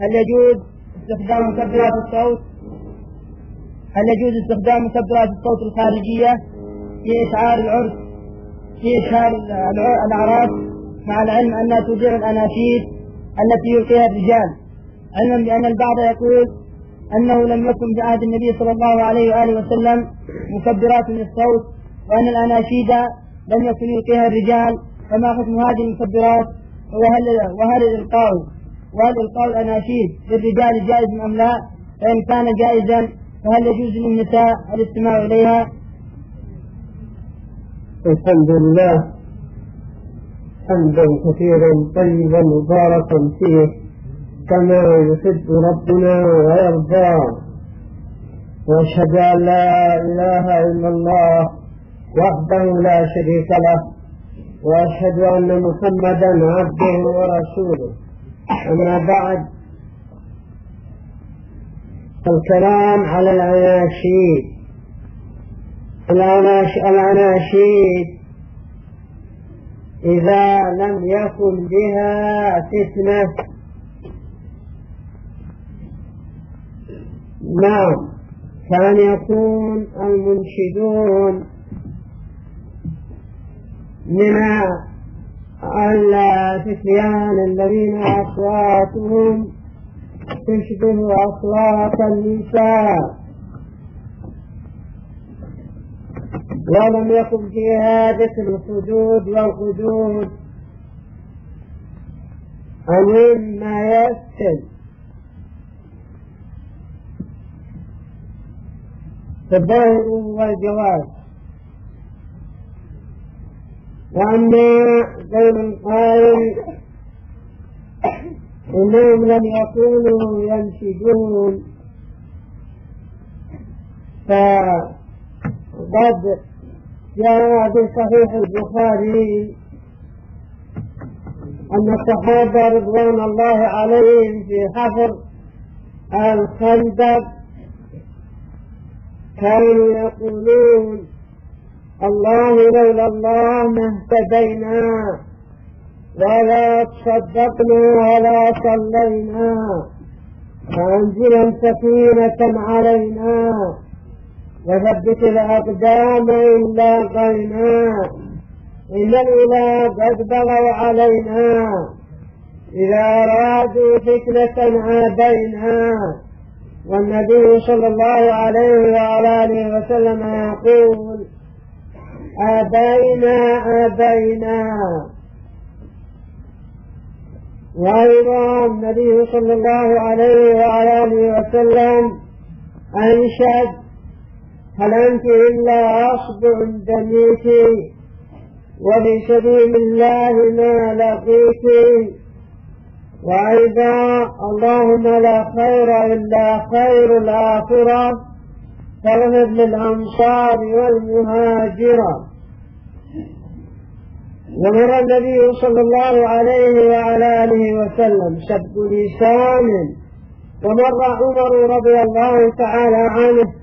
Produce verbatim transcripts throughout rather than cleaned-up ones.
هل يجوز استخدام مكبرات الصوت هل يجوز استخدام مكبرات الصوت الخارجية في إشعار العرس في إشعار الأعراس، مع العلم أنها تدير الأناشيد التي يلقيها الرجال، علما بأن البعض يقول أنه لم يكن في عهد النبي صلى الله عليه وآله وسلم مكبرات للصوت، وأن الأناشيد لم يكن يلقيها الرجال، فما حكم هذه المكبرات؟ وهل وهل الإلقاء وهل إلقاء الأناشيد للرجال جائز أم لا؟ فإن كان جائزا فهل يجوز للنساء الاستماع إليها؟ الحمد لله حمدا كثيرا طيبا مباركا فيه كما يحب ربنا ويرضى، واشهد ان لا اله الا الله وحده لا شريك له، واشهد ان محمدا عبده ورسوله. اما بعد، الكلام على الأناشيد الأناشيد إذا لم يكن بها فتنة نعم كان يكون المنشدون من الفتيان الذين أصواتهم تشبه أصوات النساء ولم يكن فيها ذكر الحدود والحدود ومما يسكن الظاهر والجواز. وأما قول القائل إنهم لم يكونوا ينشدون، فقد جاء بصحيح البخاري أن الصحابة رضوان الله عليهم في حفر الخندق كانوا يقولون الله لولا الله ما اهتدينا ولا تصدقنا ولا صلينا، فأنزلا سكينة علينا وثبت الأقدام إن لاقينا، إن الأولى قد بغوا علينا إذا أرادوا فتنة عادينا. والنبي صلى الله عليه وعلى آله وسلم يقول آبينا آبينا. وأيضا النبي صلى الله عليه وعلى آله وسلم أنشد هل أنت إلا أصبع دميك وبسبيل الله ما لقيك. وأيضا اللهم لا خير إلا خير الآخرة فاغفر للأنصار والمهاجرة. ومر النبي صلى الله عليه وعلى آله وسلم سب لسان، ومر عمر رضي الله تعالى عنه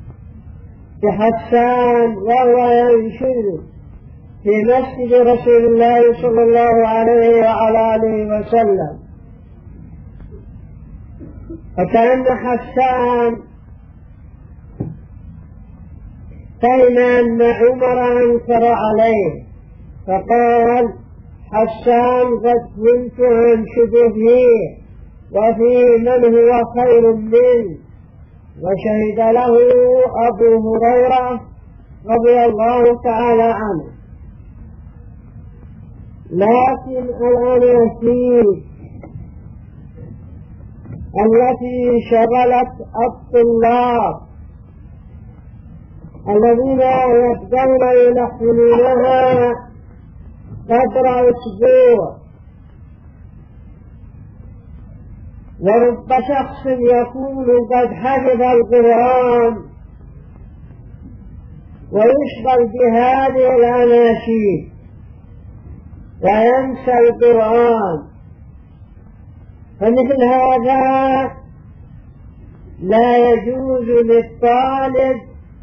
بحسان وهو ينشد في مسجد رسول الله صلى الله عليه وعلى آله وسلم، فكأن حسان فهم أن عمر أنكر عليه فقال حسان قد كنت أنشد فيه وفي من هو خير منه. وشهد له أبو هريرة رضي الله تعالى عنه. لكن الأناشيد التي شغلت الطلاب الذين يبدون يلحنونها قدر أسبوع، ورب شخص يكون قد حفظ القرآن ويشغل بهذه الأناشيد وينسى القرآن، فمثل هذا لا يجوز للطالب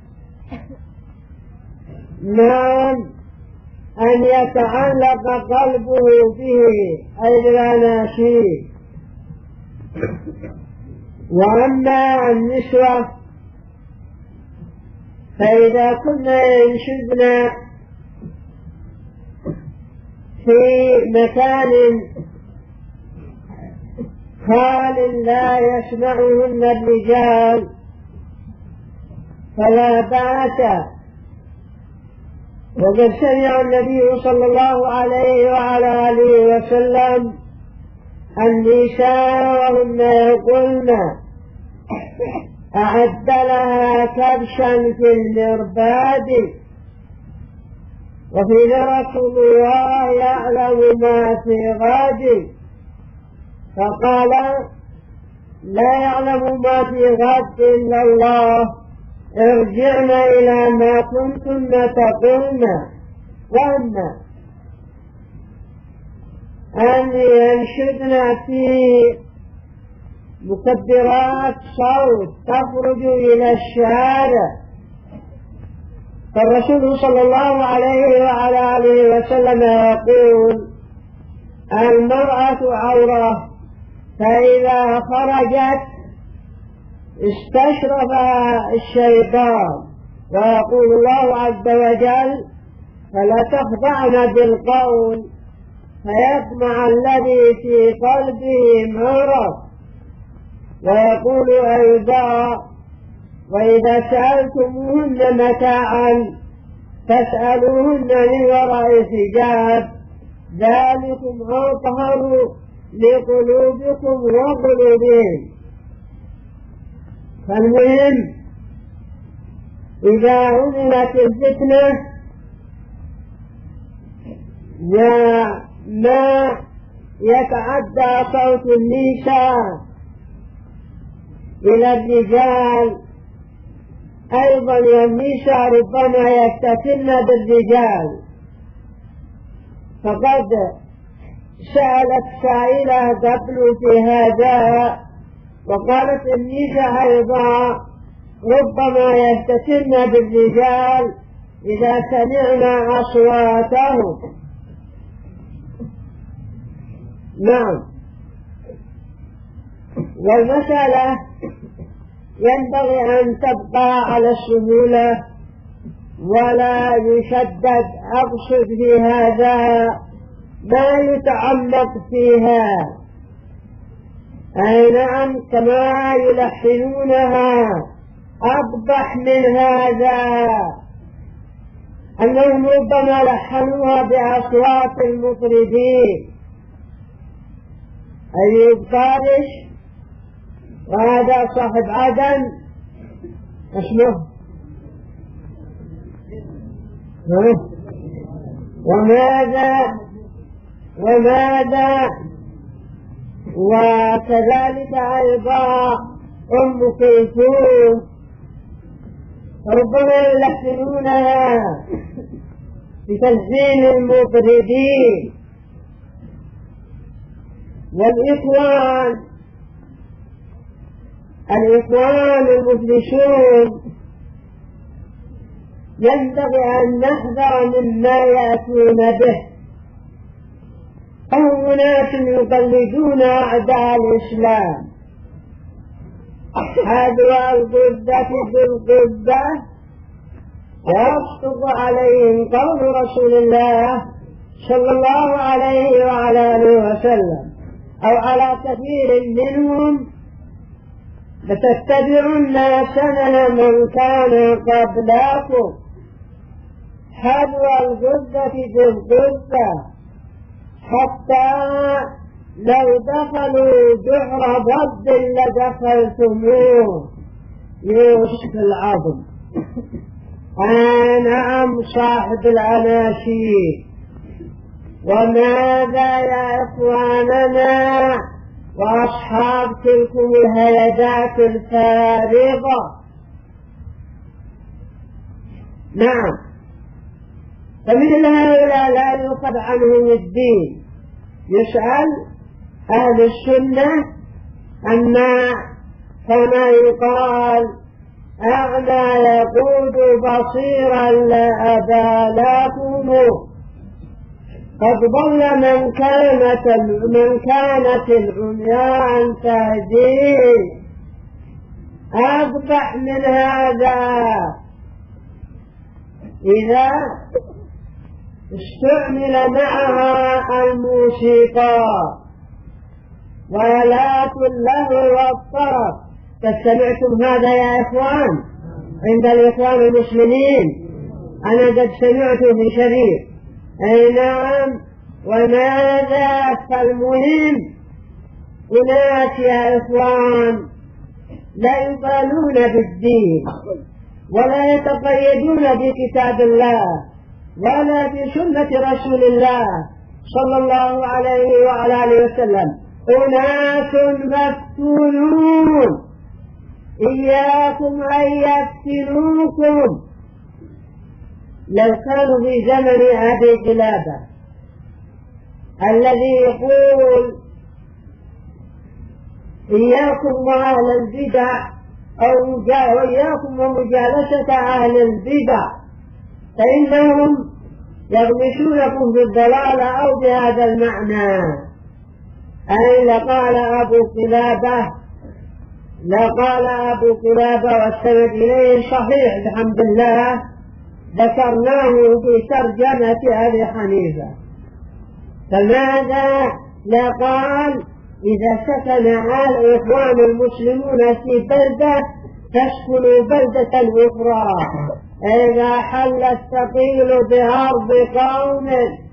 نعم أن يتعلق قلبه به أي الأناشيد، وأما النسوة فإذا كنا ينشدن في مكان خال لا يسمعهن الرجال فلا بأس، وقد سمع النبي صلى الله عليه وعلى آله وسلم النساء وهن يقولن أعد لها كبشا في المرباد، وفي رسول الله يعلم ما في غد، فقال لا يعلم ما في غد إلا الله، ارجعن إلى ما كنتن تقولن، وأما أن ينشدن في مكبرات صوت تخرج إلى الشارع، فالرسول صلى الله عليه وعلى آله وسلم يقول المرأة عورة، فإذا خرجت استشرف الشيطان، ويقول الله عز وجل فلا تخضعن بالقول فيطمع الذي في قلبه مرض، ويقول أيضا وإذا سألتموهن متاعا فاسألوهن من وراء حجاب، ذلكم أطهر لقلوبكم وقلوبهم. فالمهم إذا عملت الفتنة وما يتعدى صوت النساء إلى الرجال، أيضا النساء ربما يفتتن بالرجال، فقد سألت سائلة قبل في هذا وقالت النساء أيضا ربما يفتتن بالرجال إذا سمعنا أصواتهم. نعم، والمسألة ينبغي أن تبقى على السهولة ولا يشدد. أقصد في هذا ما يتعمق فيها، أي نعم كما يلحنونها. أقبح من هذا أنهم ربما لحنوها بأصوات المطربين، أيوب قادش وهذا صاحب عدن اسمه وماذا وماذا وكذلك أيضا أم كلثوم، ربما يلحنونها بتلحين المطربين. والإخوان الإخوان المفلسون ينبغي أن نحذر مما يأتون به، هم أناس يقلدون أعداء الإسلام، هذا القبة بالقبة، ويسقط عليهم قول رسول الله صلى الله عليه وعلى آله وسلم أو على كثير منهم لتتبعن سنن من كان قبلكم، حذو القبة بالقبة، حتى لو دخلوا جحر ضب لدخلتموه. يوسف العظم نعم صاحب الأناشيد. وماذا يا إخواننا وأصحاب تلكم الهيدات الفارغة؟ نعم، فمثل هؤلاء لا يؤخذ عنهم الدين. يسأل أهل السنة أما كما يقال أعمى يقود بصيرا لا أبا لكم، قد ضل من كانت من كانت العميان تهديه أقبح من هذا إذا استعمل معها الموسيقى وآلات اللهو والطرب. فسمعتم هذا يا إخوان عند الإخوان المسلمين؟ أنا قد سمعت في شريط. أي نعم. وماذا؟ فالمهم أناس يا إخوان لا يبالون بالدين ولا يتقيدون بكتاب الله ولا بسنة رسول الله صلى الله عليه وعلى آله وسلم. أناس مفتونون، إياكم أن يفتنوكم. لو كانوا في زمن أبي قلابة الذي يقول إياكم وأهل البدع أو إياكم ومجالسة أهل البدع فإنهم يغمسونكم بالضلال أو بهذا المعنى. أي لقال أبو قلابة لقال أبو قلابة والسند إليه صحيح الحمد لله، ذكرناه في ترجمة أبي حنيفة. فماذا؟ لقال إذا سكن الإخوان المسلمون في بلدة تسكن بلدة أخرى. إذا حل الثقيل بأرض قوم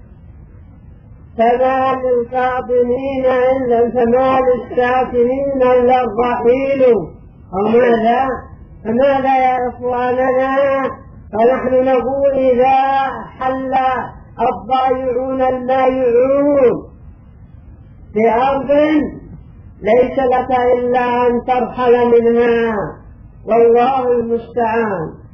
فما للقاطنين إلا فما للساكنين إلا الرحيل. أو ماذا؟ فماذا يا إخواننا؟ فنحن نقول إذا حل الضائعون المائعون في أرض ليس لك إلا أن ترحل منها، والله المستعان.